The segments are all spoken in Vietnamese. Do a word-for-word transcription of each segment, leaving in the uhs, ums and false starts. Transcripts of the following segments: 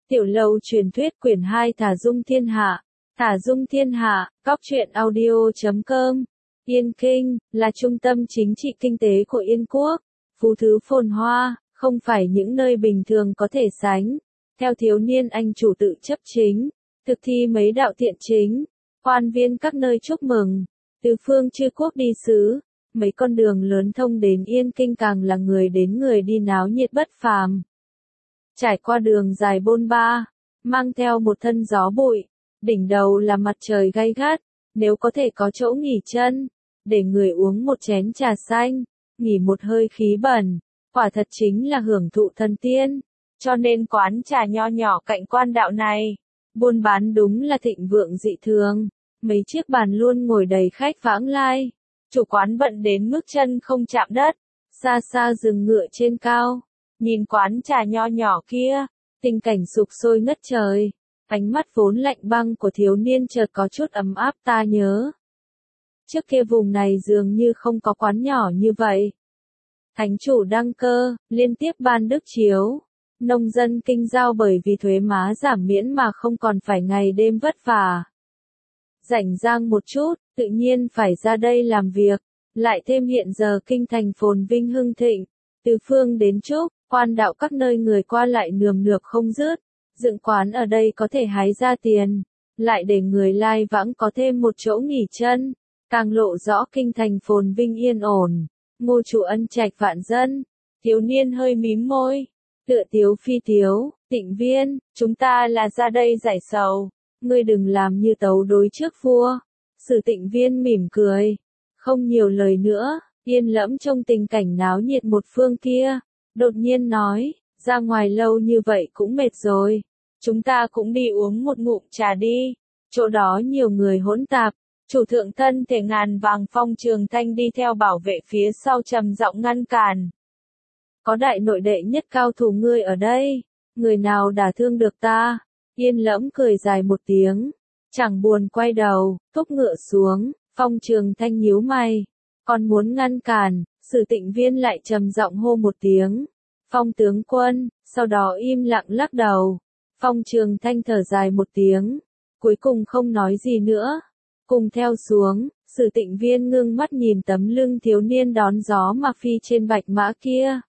Tiểu Lâu truyền thuyết quyển hai Thả Dung Thiên Hạ. Thả Dung Thiên Hạ, cóc truyện audio chấm com. Yên Kinh, là trung tâm chính trị kinh tế của Yên Quốc. Phú thứ phồn hoa, không phải những nơi bình thường có thể sánh. Theo thiếu niên anh chủ tự chấp chính, thực thi mấy đạo thiện chính, quan viên các nơi chúc mừng, từ phương chư quốc đi sứ, mấy con đường lớn thông đến Yên Kinh càng là người đến người đi náo nhiệt bất phàm. Trải qua đường dài bôn ba, mang theo một thân gió bụi, đỉnh đầu là mặt trời gay gắt, nếu có thể có chỗ nghỉ chân, để người uống một chén trà xanh, nghỉ một hơi khí bẩn, quả thật chính là hưởng thụ thần tiên. Cho nên quán trà nho nhỏ cạnh quan đạo này, buôn bán đúng là thịnh vượng dị thường, mấy chiếc bàn luôn ngồi đầy khách vãng lai, chủ quán bận đến mức chân không chạm đất, xa xa dừng ngựa trên cao, nhìn quán trà nho nhỏ kia, tình cảnh sục sôi ngất trời, ánh mắt vốn lạnh băng của thiếu niên chợt có chút ấm áp ta nhớ. Trước kia vùng này dường như không có quán nhỏ như vậy. Thánh chủ đăng cơ, liên tiếp ban đức chiếu. Nông dân kinh giao bởi vì thuế má giảm miễn mà không còn phải ngày đêm vất vả. Rảnh rang một chút, tự nhiên phải ra đây làm việc, lại thêm hiện giờ kinh thành phồn vinh hưng thịnh, từ phương đến trúc, quan đạo các nơi người qua lại nườm nượp không dứt, dựng quán ở đây có thể hái ra tiền, lại để người lai vãng có thêm một chỗ nghỉ chân, càng lộ rõ kinh thành phồn vinh yên ổn, ngô chủ ân trạch vạn dân. Thiếu niên hơi mím môi. Tựa tiếu phi tiếu, Tịnh Viên, chúng ta là ra đây giải sầu, ngươi đừng làm như tấu đối trước vua. Sử Tịnh Viên mỉm cười, không nhiều lời nữa, yên lẫm trong tình cảnh náo nhiệt một phương kia, đột nhiên nói, ra ngoài lâu như vậy cũng mệt rồi, chúng ta cũng đi uống một ngụm trà đi, chỗ đó nhiều người hỗn tạp. Chủ thượng thân thể ngàn vàng Phong Trường Thanh đi theo bảo vệ phía sau trầm giọng ngăn cản. Có đại nội đệ nhất cao thủ ngươi ở đây, người nào đả thương được ta? Yên lẫm cười dài một tiếng, chẳng buồn quay đầu, thúc ngựa xuống, Phong Trường Thanh nhíu mày, còn muốn ngăn cản, Sử Tịnh Viên lại trầm giọng hô một tiếng, Phong tướng quân, sau đó im lặng lắc đầu. Phong Trường Thanh thở dài một tiếng, cuối cùng không nói gì nữa. Cùng theo xuống, Sử Tịnh Viên ngưng mắt nhìn tấm lưng thiếu niên đón gió mà phi trên bạch mã kia.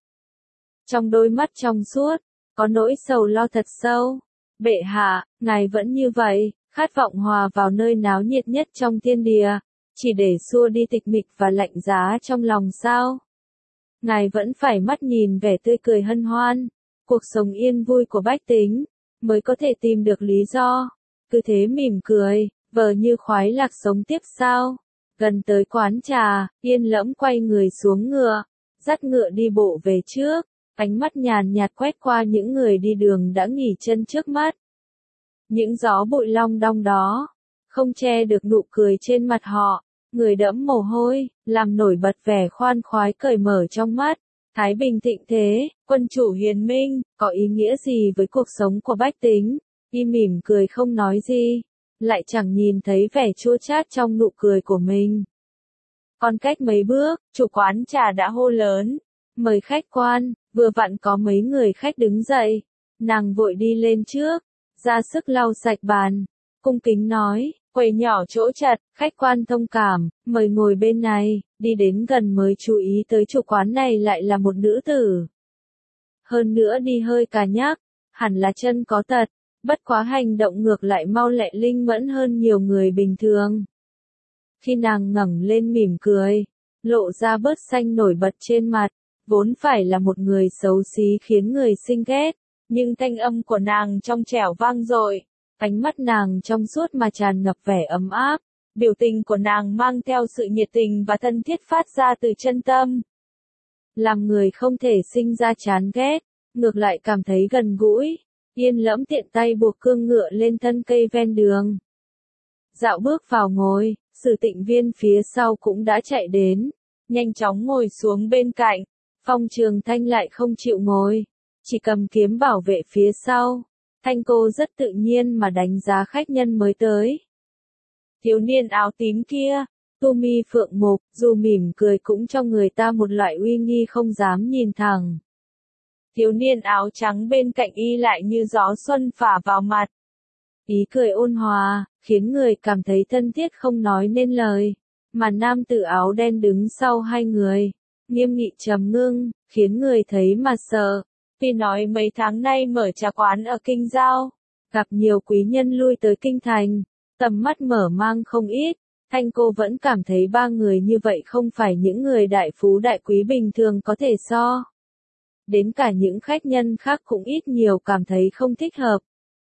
Trong đôi mắt trong suốt, có nỗi sầu lo thật sâu. Bệ hạ, ngài vẫn như vậy, khát vọng hòa vào nơi náo nhiệt nhất trong thiên địa, chỉ để xua đi tịch mịch và lạnh giá trong lòng sao? Ngài vẫn phải mắt nhìn vẻ tươi cười hân hoan, cuộc sống yên vui của bách tính, mới có thể tìm được lý do. Cứ thế mỉm cười, vờ như khoái lạc sống tiếp sao? Gần tới quán trà, Yên lẫm quay người xuống ngựa, dắt ngựa đi bộ về trước. Ánh mắt nhàn nhạt quét qua những người đi đường đã nghỉ chân trước mắt. Những gió bụi long đong đó, không che được nụ cười trên mặt họ, người đẫm mồ hôi, làm nổi bật vẻ khoan khoái cởi mở trong mắt. Thái bình thịnh thế, quân chủ hiền minh, có ý nghĩa gì với cuộc sống của bách tính? Y mỉm cười không nói gì, lại chẳng nhìn thấy vẻ chua chát trong nụ cười của mình. Còn cách mấy bước, chủ quán trà đã hô lớn, mời khách quan. Vừa vặn có mấy người khách đứng dậy, nàng vội đi lên trước, ra sức lau sạch bàn, cung kính nói, quầy nhỏ chỗ chật, khách quan thông cảm, mời ngồi bên này, đi đến gần mới chú ý tới chủ quán này lại là một nữ tử. Hơn nữa đi hơi cà nhắc, hẳn là chân có tật, bất quá hành động ngược lại mau lẹ linh mẫn hơn nhiều người bình thường. Khi nàng ngẩng lên mỉm cười, lộ ra bớt xanh nổi bật trên mặt. Vốn phải là một người xấu xí khiến người sinh ghét, nhưng thanh âm của nàng trong trẻo vang dội, ánh mắt nàng trong suốt mà tràn ngập vẻ ấm áp, biểu tình của nàng mang theo sự nhiệt tình và thân thiết phát ra từ chân tâm. Làm người không thể sinh ra chán ghét, ngược lại cảm thấy gần gũi. Yên lẫm tiện tay buộc cương ngựa lên thân cây ven đường. Dạo bước vào ngồi, Sử Tịnh Viên phía sau cũng đã chạy đến, nhanh chóng ngồi xuống bên cạnh. Phong Trường Thanh lại không chịu ngồi, chỉ cầm kiếm bảo vệ phía sau. Thanh cô rất tự nhiên mà đánh giá khách nhân mới tới. Thiếu niên áo tím kia, tu mi phượng mục, dù mỉm cười cũng cho người ta một loại uy nghi không dám nhìn thẳng. Thiếu niên áo trắng bên cạnh y lại như gió xuân phả vào mặt. Ý cười ôn hòa, khiến người cảm thấy thân thiết không nói nên lời. Mà nam tử áo đen đứng sau hai người, nghiêm nghị trầm ngưng, khiến người thấy mà sợ. Vì nói mấy tháng nay mở trà quán ở Kinh Giao, gặp nhiều quý nhân lui tới Kinh Thành, tầm mắt mở mang không ít. Thanh cô vẫn cảm thấy ba người như vậy không phải những người đại phú đại quý bình thường có thể so. Đến cả những khách nhân khác cũng ít nhiều cảm thấy không thích hợp.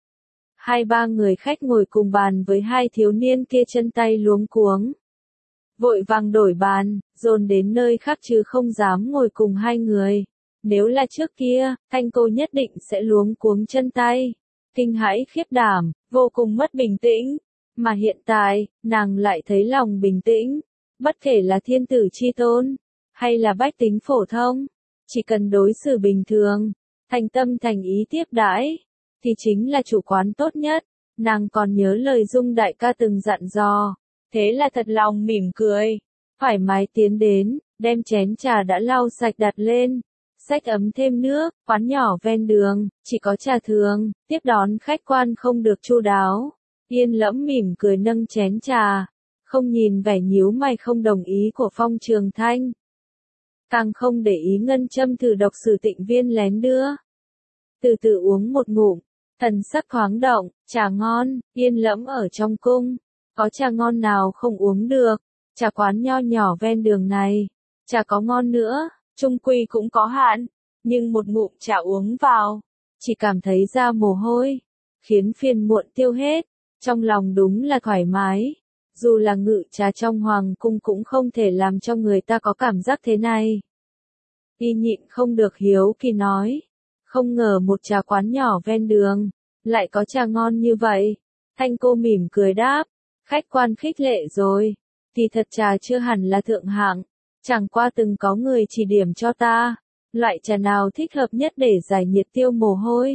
Hai ba người khách ngồi cùng bàn với hai thiếu niên kia chân tay luống cuống. Vội vàng đổi bàn, dồn đến nơi khác chứ không dám ngồi cùng hai người. Nếu là trước kia, Thanh cô nhất định sẽ luống cuống chân tay. Kinh hãi khiếp đảm, vô cùng mất bình tĩnh. Mà hiện tại, nàng lại thấy lòng bình tĩnh. Bất kể là thiên tử chi tôn, hay là bách tính phổ thông, chỉ cần đối xử bình thường, thành tâm thành ý tiếp đãi, thì chính là chủ quán tốt nhất. Nàng còn nhớ lời Dung đại ca từng dặn dò, thế là thật lòng mỉm cười, thoải mái tiến đến, đem chén trà đã lau sạch đặt lên, xách ấm thêm nước. Quán nhỏ ven đường, chỉ có trà thường, tiếp đón khách quan không được chu đáo. Yên Lẫm mỉm cười nâng chén trà, không nhìn vẻ nhíu mày không đồng ý của Phong Trường Thanh. Càng không để ý ngân châm thử độc Sử Tịnh Viên lén đưa. Từ từ uống một ngụm, thần sắc thoáng động, trà ngon. Yên Lẫm ở trong cung, có trà ngon nào không uống được. Trà quán nho nhỏ ven đường này, trà có ngon nữa, chung quy cũng có hạn. Nhưng một ngụm trà uống vào, chỉ cảm thấy ra mồ hôi, khiến phiền muộn tiêu hết. Trong lòng đúng là thoải mái. Dù là ngự trà trong hoàng cung cũng không thể làm cho người ta có cảm giác thế này. Y nhịn không được hiếu kỳ nói. Không ngờ một trà quán nhỏ ven đường, lại có trà ngon như vậy. Thanh cô mỉm cười đáp. Khách quan khích lệ rồi. Thì thật trà chưa hẳn là thượng hạng. Chẳng qua từng có người chỉ điểm cho ta. Loại trà nào thích hợp nhất để giải nhiệt tiêu mồ hôi.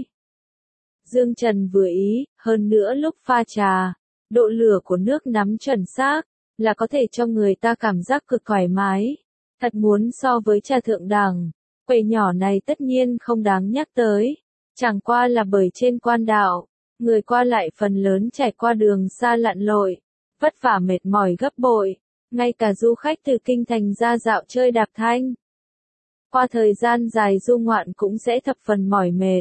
Dương Trần vừa ý, hơn nữa lúc pha trà, độ lửa của nước nắm chuẩn xác, là có thể cho người ta cảm giác cực thoải mái. Thật muốn so với trà thượng đẳng, quầy nhỏ này tất nhiên không đáng nhắc tới. Chẳng qua là bởi trên quan đạo, người qua lại phần lớn trải qua đường xa lặn lội, vất vả mệt mỏi gấp bội. Ngay cả du khách từ Kinh Thành ra dạo chơi đạp thanh, qua thời gian dài du ngoạn cũng sẽ thập phần mỏi mệt.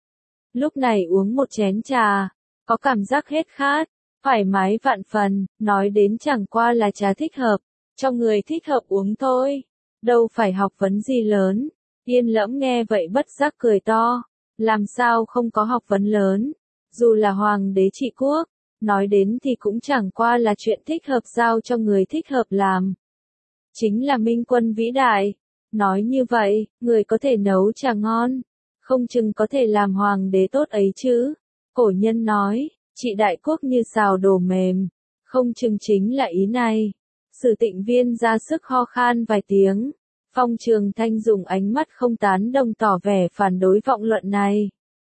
Lúc này uống một chén trà, có cảm giác hết khát, thoải mái vạn phần. Nói đến chẳng qua là trà thích hợp, cho người thích hợp uống thôi, đâu phải học vấn gì lớn. Yên Lẫm nghe vậy bất giác cười to, làm sao không có học vấn lớn, dù là hoàng đế trị quốc, nói đến thì cũng chẳng qua là chuyện thích hợp giao cho người thích hợp làm. Chính là minh quân vĩ đại. Nói như vậy, người có thể nấu trà ngon, không chừng có thể làm hoàng đế tốt ấy chứ. Cổ nhân nói, trị đại quốc như xào đồ mềm, không chừng chính là ý này. Sử Tịnh Viên ra sức ho khan vài tiếng. Phong Trường Thanh dùng ánh mắt không tán đồng tỏ vẻ phản đối vọng luận này.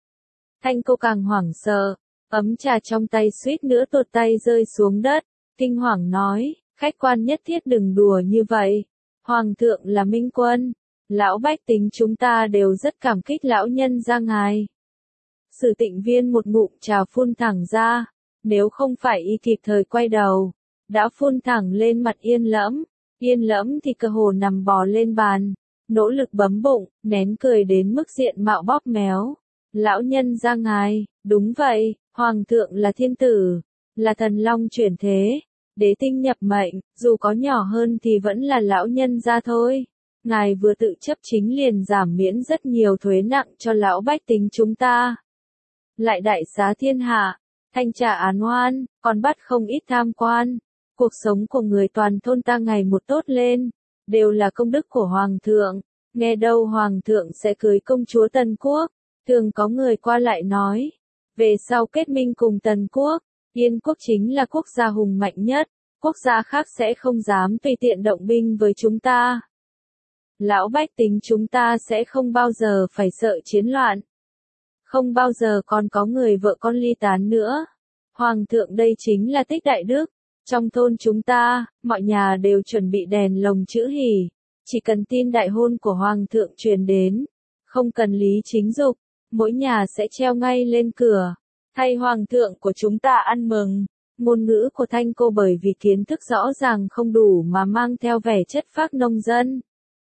Thanh cô càng hoảng sợ, ấm trà trong tay suýt nữa tuột tay rơi xuống đất, kinh hoàng nói, khách quan nhất thiết đừng đùa như vậy. Hoàng thượng là minh quân, lão bách tính chúng ta đều rất cảm kích lão nhân gia ngài. Sử Tịnh Viên một ngụm trà phun thẳng ra, nếu không phải y kịp thời quay đầu, đã phun thẳng lên mặt Yên Lẫm. Yên Lẫm thì cơ hồ nằm bò lên bàn, nỗ lực bấm bụng, nén cười đến mức diện mạo bóp méo. Lão nhân gia ngài, đúng vậy, hoàng thượng là thiên tử, là thần long chuyển thế, đế tinh nhập mệnh, dù có nhỏ hơn thì vẫn là lão nhân gia thôi. Ngài vừa tự chấp chính liền giảm miễn rất nhiều thuế nặng cho lão bách tính chúng ta. Lại đại xá thiên hạ, thanh trả án oan, còn bắt không ít tham quan. Cuộc sống của người toàn thôn ta ngày một tốt lên, đều là công đức của hoàng thượng. Nghe đâu hoàng thượng sẽ cưới công chúa Tần Quốc. Thường có người qua lại nói, về sau kết minh cùng Tần Quốc, Yên quốc chính là quốc gia hùng mạnh nhất, quốc gia khác sẽ không dám tùy tiện động binh với chúng ta. Lão bách tính chúng ta sẽ không bao giờ phải sợ chiến loạn, không bao giờ còn có người vợ con ly tán nữa. Hoàng thượng đây chính là tích đại đức, trong thôn chúng ta, mọi nhà đều chuẩn bị đèn lồng chữ hỷ, chỉ cần tin đại hôn của hoàng thượng truyền đến, Không cần lý chính dục, mỗi nhà sẽ treo ngay lên cửa. Thay hoàng thượng của chúng ta ăn mừng. Ngôn ngữ của Thanh Cô bởi vì kiến thức rõ ràng không đủ mà mang theo vẻ chất phác nông dân.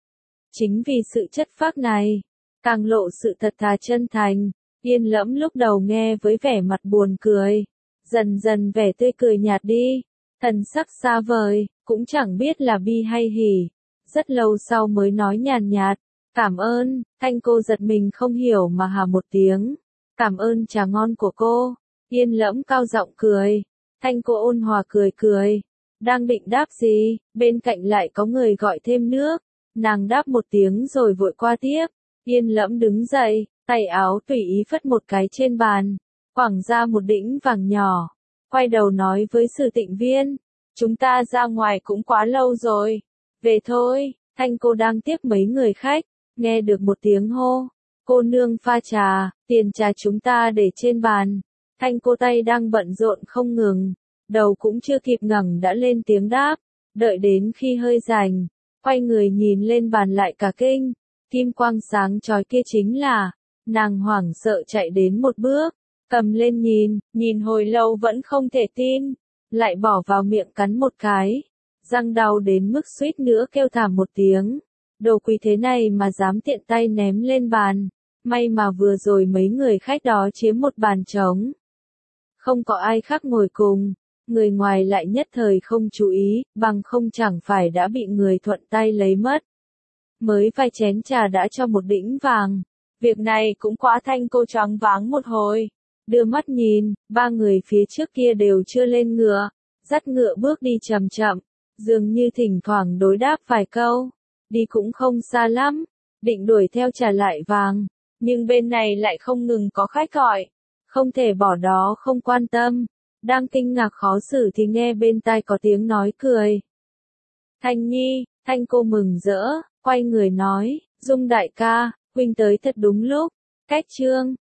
Chính vì sự chất phác này, càng lộ sự thật thà chân thành. Yên Lẫm lúc đầu nghe với vẻ mặt buồn cười, dần dần vẻ tươi cười nhạt đi, thần sắc xa vời, cũng chẳng biết là bi hay hỉ. Rất lâu sau mới nói nhàn nhạt, cảm ơn. Thanh Cô giật mình không hiểu mà hà một tiếng, cảm ơn trà ngon của cô. Yên Lẫm cao giọng cười, Thanh Cô ôn hòa cười cười, đang định đáp gì, bên cạnh lại có người gọi thêm nước, nàng đáp một tiếng rồi vội qua tiếp. Yên Lẫm đứng dậy, tay áo tùy ý phất một cái trên bàn, quẳng ra một đĩnh vàng nhỏ, quay đầu nói với Sử Tịnh Viên, chúng ta ra ngoài cũng quá lâu rồi, về thôi. Thanh Cô đang tiếp mấy người khách, nghe được một tiếng hô, cô nương pha trà, tiền trà chúng ta để trên bàn. Thanh Cô tay đang bận rộn không ngừng, đầu cũng chưa kịp ngẩng đã lên tiếng đáp, đợi đến khi hơi rảnh, quay người nhìn lên bàn lại cả kinh, kim quang sáng chói kia chính là, nàng hoảng sợ chạy đến một bước, cầm lên nhìn, nhìn hồi lâu vẫn không thể tin, lại bỏ vào miệng cắn một cái, răng đau đến mức suýt nữa kêu thảm một tiếng, đồ quý thế này mà dám tiện tay ném lên bàn, may mà vừa rồi mấy người khách đó chiếm một bàn trống. Không có ai khác ngồi cùng, người ngoài lại nhất thời không chú ý, bằng không chẳng phải đã bị người thuận tay lấy mất. Mới vài chén trà đã cho một đĩnh vàng, việc này cũng quá. Thanh Cô choáng váng một hồi, đưa mắt nhìn, ba người phía trước kia đều chưa lên ngựa, dắt ngựa bước đi chậm chậm, dường như thỉnh thoảng đối đáp vài câu, đi cũng không xa lắm, định đuổi theo trả lại vàng, nhưng bên này lại không ngừng có khách gọi, không thể bỏ đó không quan tâm. Đang kinh ngạc khó xử thì nghe bên tai có tiếng nói cười. Thanh Nhi. Thanh Cô mừng rỡ, quay người nói, Dung đại ca, huynh tới thật đúng lúc. Cách chương